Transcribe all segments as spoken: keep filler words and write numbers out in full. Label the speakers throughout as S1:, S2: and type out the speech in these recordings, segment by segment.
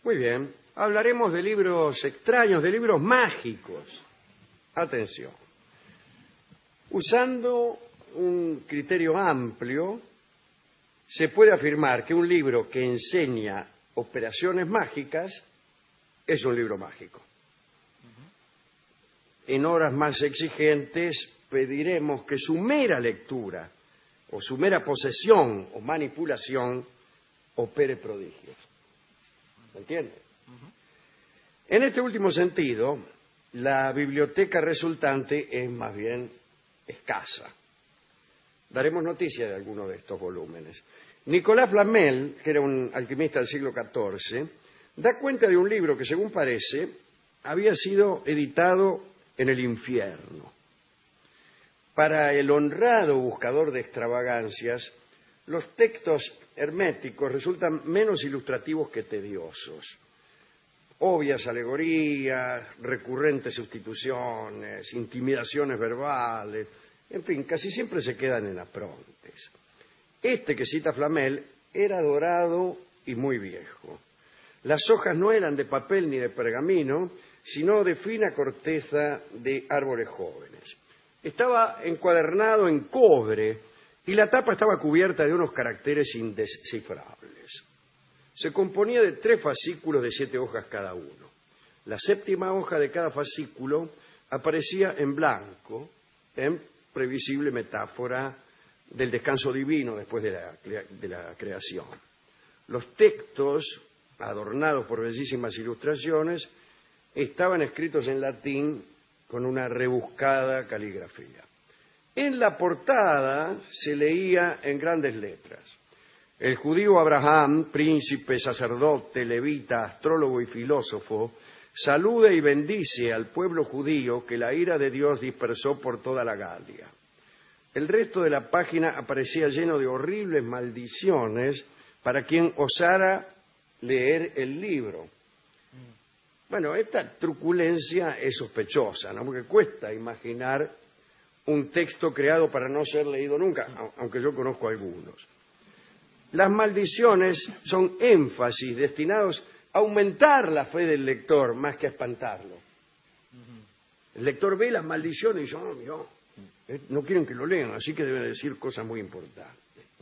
S1: Muy bien. Hablaremos de libros extraños, de libros mágicos. Atención. Usando un criterio amplio, se puede afirmar que un libro que enseña operaciones mágicas es un libro mágico. En horas más exigentes pediremos que su mera lectura o su mera posesión o manipulación opere prodigios. ¿Se entiende? Uh-huh. En este último sentido, la biblioteca resultante es más bien escasa. Daremos noticia de algunos de estos volúmenes. Nicolas Flamel, que era un alquimista del siglo catorce, da cuenta de un libro que, según parece, había sido editado en el infierno. Para el honrado buscador de extravagancias, los textos herméticos resultan menos ilustrativos que tediosos. Obvias alegorías, recurrentes sustituciones, intimidaciones verbales, en fin, casi siempre se quedan en aprontes. Este que cita Flamel era dorado y muy viejo. Las hojas no eran de papel ni de pergamino, sino de fina corteza de árboles jóvenes. Estaba encuadernado en cobre y la tapa estaba cubierta de unos caracteres indescifrables. Se componía de tres fascículos de siete hojas cada uno. La séptima hoja de cada fascículo aparecía en blanco, en previsible metáfora del descanso divino después de la, de la creación. Los textos, adornados por bellísimas ilustraciones, estaban escritos en latín con una rebuscada caligrafía. En la portada se leía en grandes letras: el judío Abraham, príncipe, sacerdote, levita, astrólogo y filósofo, saluda y bendice al pueblo judío que la ira de Dios dispersó por toda la Galia. El resto de la página aparecía lleno de horribles maldiciones para quien osara leer el libro. Bueno, esta truculencia es sospechosa, ¿no? Porque cuesta imaginar un texto creado para no ser leído nunca, aunque yo conozco algunos. Las maldiciones son énfasis destinados a aumentar la fe del lector más que a espantarlo. El lector ve las maldiciones y dice, oh, mira, no quieren que lo lean, así que deben decir cosas muy importantes.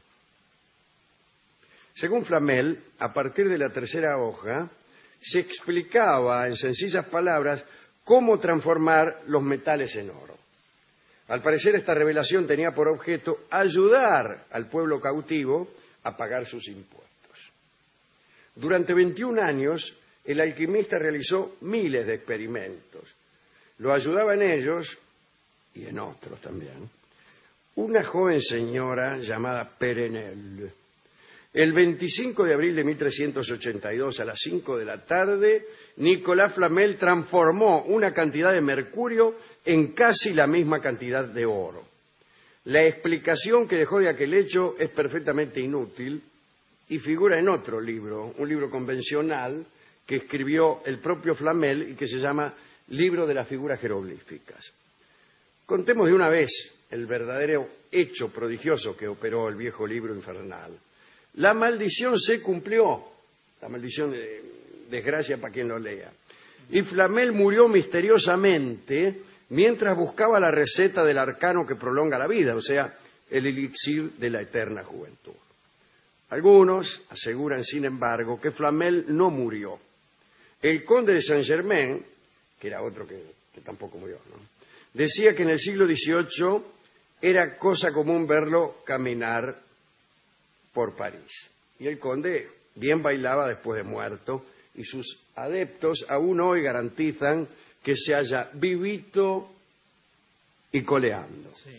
S1: Según Flamel, a partir de la tercera hoja, se explicaba en sencillas palabras cómo transformar los metales en oro. Al parecer, esta revelación tenía por objeto ayudar al pueblo cautivo a pagar sus impuestos. Durante veintiún años, el alquimista realizó miles de experimentos. Lo ayudaba en ellos, y en otros también, una joven señora llamada Perenelle. El veinticinco de abril de mil trescientos ochenta y dos, a las cinco de la tarde, Nicolas Flamel transformó una cantidad de mercurio en casi la misma cantidad de oro. La explicación que dejó de aquel hecho es perfectamente inútil y figura en otro libro, un libro convencional que escribió el propio Flamel y que se llama Libro de las Figuras Jeroglíficas. Contemos de una vez el verdadero hecho prodigioso que operó el viejo libro infernal. La maldición se cumplió, la maldición de desgracia para quien lo lea. Y Flamel murió misteriosamente mientras buscaba la receta del arcano que prolonga la vida, o sea, el elixir de la eterna juventud. Algunos aseguran, sin embargo, que Flamel no murió. El conde de Saint-Germain, que era otro que, que tampoco murió, ¿no?, decía que en el siglo dieciocho era cosa común verlo caminar por París. Y el conde bien bailaba después de muerto, y sus adeptos aún hoy garantizan que se halla vivito y coleando. Sí.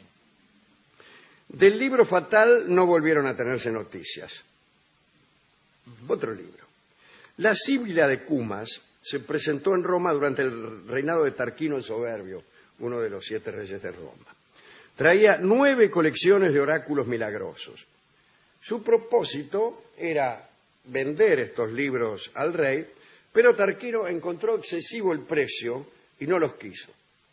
S1: Del libro fatal no volvieron a tenerse noticias. Uh-huh. Otro libro. La Sibila de Cumas se presentó en Roma durante el reinado de Tarquino el Soberbio, uno de los siete reyes de Roma. Traía nueve colecciones de oráculos milagrosos. Su propósito era vender estos libros al rey, pero Tarquino encontró excesivo el precio y no los quiso.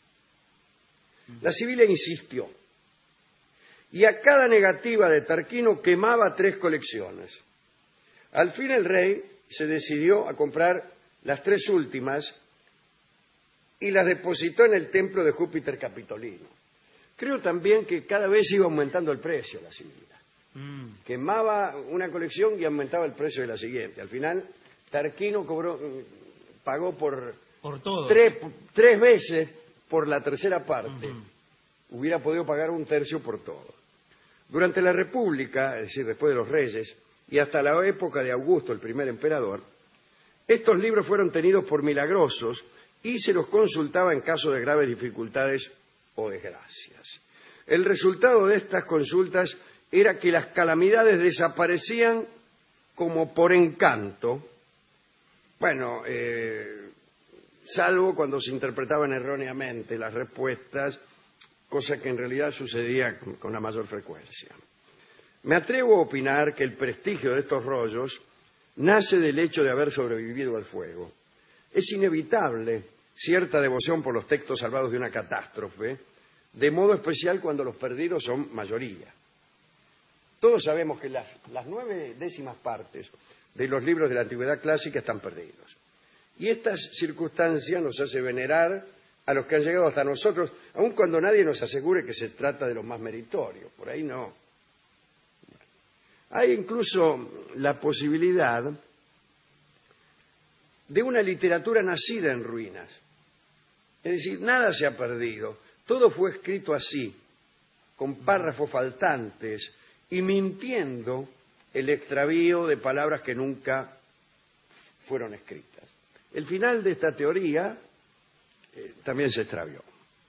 S1: La Sibila insistió, y a cada negativa de Tarquino quemaba tres colecciones. Al fin el rey se decidió a comprar las tres últimas y las depositó en el templo de Júpiter Capitolino. Creo también que cada vez iba aumentando el precio la Sibila. Mm. Quemaba una colección y aumentaba el precio de la siguiente. Al final, Tarquino cobró, pagó por,
S2: por todo.
S1: Tres, tres veces por la tercera parte. Uh-huh. Hubiera podido pagar un tercio por todo. Durante la República, es decir, después de los Reyes, y hasta la época de Augusto, el primer emperador, estos libros fueron tenidos por milagrosos y se los consultaba en caso de graves dificultades o desgracias. El resultado de estas consultas era que las calamidades desaparecían como por encanto, bueno, eh, salvo cuando se interpretaban erróneamente las respuestas, cosa que en realidad sucedía con, con la mayor frecuencia. Me atrevo a opinar que el prestigio de estos rollos nace del hecho de haber sobrevivido al fuego. Es inevitable cierta devoción por los textos salvados de una catástrofe, de modo especial cuando los perdidos son mayoría. Todos sabemos que las, las nueve décimas partes de los libros de la Antigüedad clásica están perdidos. Y esta circunstancia nos hace venerar a los que han llegado hasta nosotros, aun cuando nadie nos asegure que se trata de los más meritorios. Por ahí no. Hay incluso la posibilidad de una literatura nacida en ruinas. Es decir, nada se ha perdido. Todo fue escrito así, con párrafos faltantes y mintiendo el extravío de palabras que nunca fueron escritas. El final de esta teoría eh, también se extravió.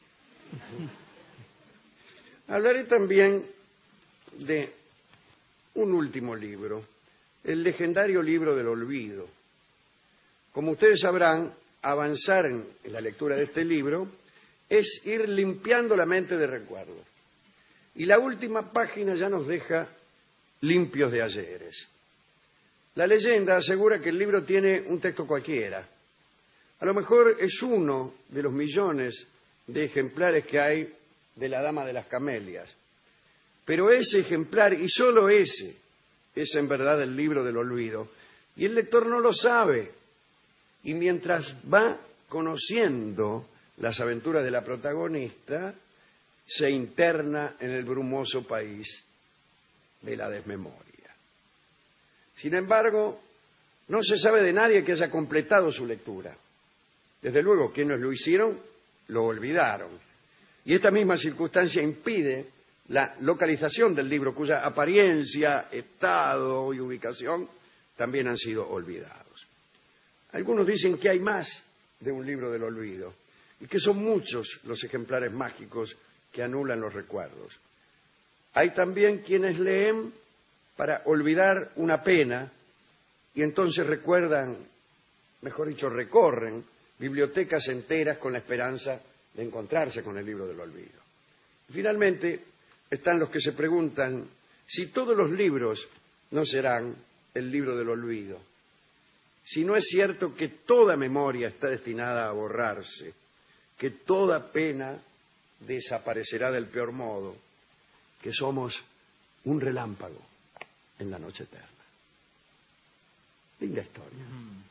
S1: Hablaré también de un último libro, el legendario libro del olvido. Como ustedes sabrán, avanzar en, en la lectura de este libro es ir limpiando la mente de recuerdos. Y la última página ya nos deja limpios de ayeres. La leyenda asegura que el libro tiene un texto cualquiera. A lo mejor es uno de los millones de ejemplares que hay de La Dama de las Camelias. Pero ese ejemplar, y solo ese, es en verdad el libro del olvido. Y el lector no lo sabe. Y mientras va conociendo las aventuras de la protagonista, se interna en el brumoso país de la desmemoria. Sin embargo, no se sabe de nadie que haya completado su lectura. Desde luego, quienes lo hicieron, lo olvidaron. Y esta misma circunstancia impide la localización del libro, cuya apariencia, estado y ubicación también han sido olvidados. Algunos dicen que hay más de un libro del olvido y que son muchos los ejemplares mágicos que anulan los recuerdos. Hay también quienes leen para olvidar una pena y entonces recuerdan, mejor dicho, recorren bibliotecas enteras con la esperanza de encontrarse con el libro del olvido. Finalmente, están los que se preguntan si todos los libros no serán el libro del olvido, si no es cierto que toda memoria está destinada a borrarse, que toda pena desaparecerá del peor modo, que somos un relámpago en la noche eterna. Linda historia. Mm.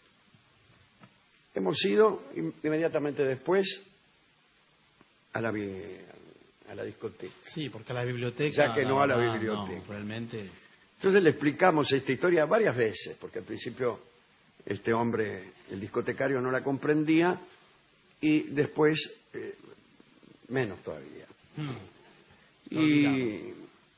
S1: Hemos ido inmediatamente después a la, a la discoteca.
S2: Sí, porque a la biblioteca...
S1: Ya que no a la biblioteca.
S2: No, realmente...
S1: Entonces le explicamos esta historia varias veces, porque al principio este hombre, el discotecario, no la comprendía, y después eh, menos todavía. Hmm. Y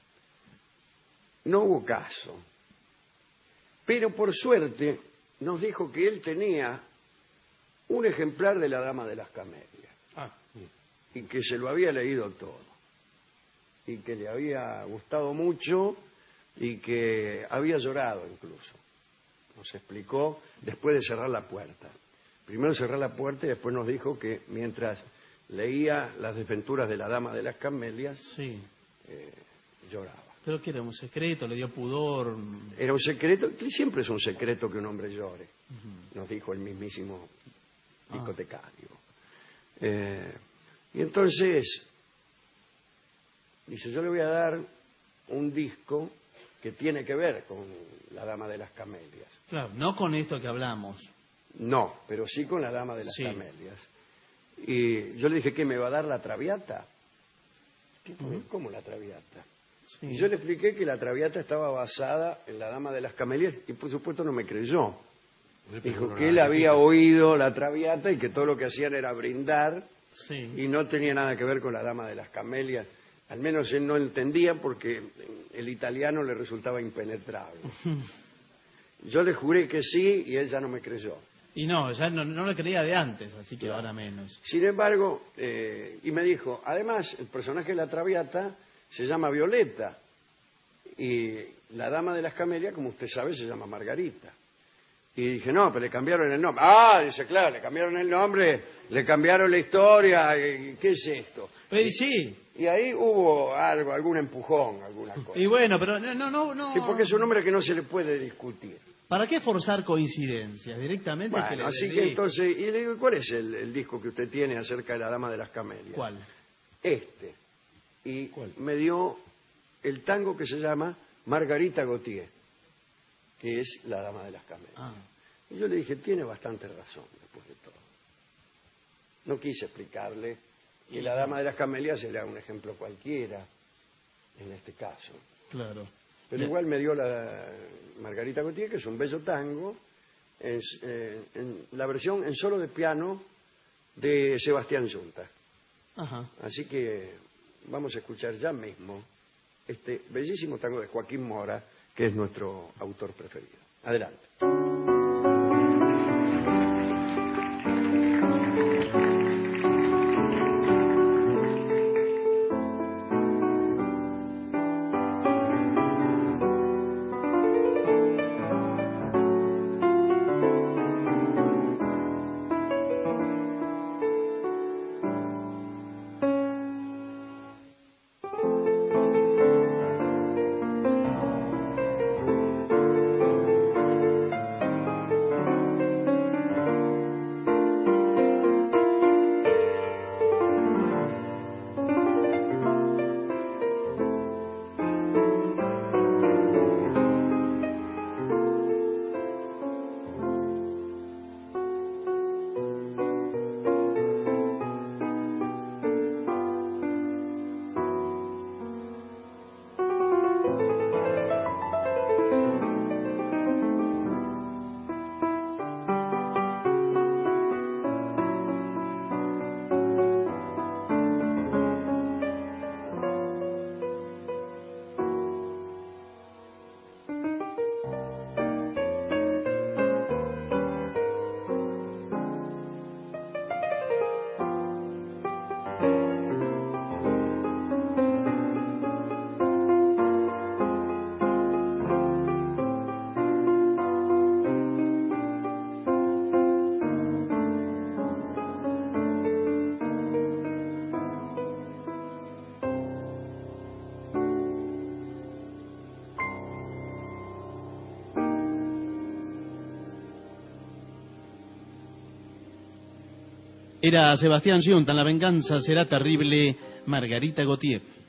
S1: no hubo caso. Pero por suerte nos dijo que él tenía un ejemplar de La Dama de las Camelias. Ah, sí. Y que se lo había leído todo. Y que le había gustado mucho y que había llorado incluso. Nos explicó después de cerrar la puerta. Primero cerrar la puerta y después nos dijo que mientras leía las desventuras de La Dama de las Camelias, sí. eh, lloraba.
S2: ¿Pero qué era? ¿Un secreto? ¿Le dio pudor?
S1: Era un secreto, que siempre es un secreto que un hombre llore, uh-huh. nos dijo el mismísimo discotecario. Ah. Eh, y entonces, dice, yo le voy a dar un disco que tiene que ver con La Dama de las Camelias.
S2: Claro, no con esto que hablamos.
S1: No, pero sí con la dama de las
S2: Sí.
S1: camelias. Y yo le dije, ¿qué me va a dar la Traviata? ¿Qué, ¿Cómo la Traviata?
S2: Sí.
S1: Y yo le expliqué que la Traviata estaba basada en la dama de las camelias y por supuesto no me creyó. Dijo que él había oído la Traviata y que todo lo que hacían era brindar
S2: Sí.
S1: y no tenía nada que ver con la dama de las camelias. Al menos él no entendía porque el italiano le resultaba impenetrable. Yo le juré que sí y él ya no me creyó.
S2: Y no, ya no, no lo creía de antes, así que
S1: Claro.
S2: ahora menos.
S1: Sin embargo, eh, y me dijo, además, el personaje de la Traviata se llama Violeta y la dama de las camelias, como usted sabe, se llama Margarita. Y dije, no, pero le cambiaron el nombre. Ah, dice, claro, le cambiaron el nombre, le cambiaron la historia, y, ¿qué es esto?
S2: Pero sí,
S1: Y ahí hubo algo, algún empujón, alguna cosa.
S2: y bueno, pero no, no, no. no.
S1: Sí, porque es un nombre que no se le puede discutir.
S2: ¿Para qué forzar coincidencias? Directamente que
S1: Bueno,
S2: le
S1: así que
S2: dedique.
S1: entonces, y le digo, ¿cuál es el, el disco que usted tiene acerca de la dama de las camelias?
S2: ¿Cuál?
S1: Este. Y
S2: ¿Cuál?
S1: me dio el tango que se llama Margarita Gautier, que es la dama de las camelias.
S2: Ah,
S1: Y yo le dije, tiene bastante razón, después de todo. No quise explicarle que la dama de las camelias era un ejemplo cualquiera, en este caso.
S2: claro.
S1: Pero
S2: Bien.
S1: igual me dio la Margarita Gautier, que es un bello tango, es, eh, en la versión en solo de piano de Sebastián Yunta.
S2: Ajá.
S1: Así que vamos a escuchar ya mismo este bellísimo tango de Joaquín Mora, que es nuestro autor preferido. Adelante.
S2: Era Sebastián Yunta, en La venganza será terrible, Margarita Gautier.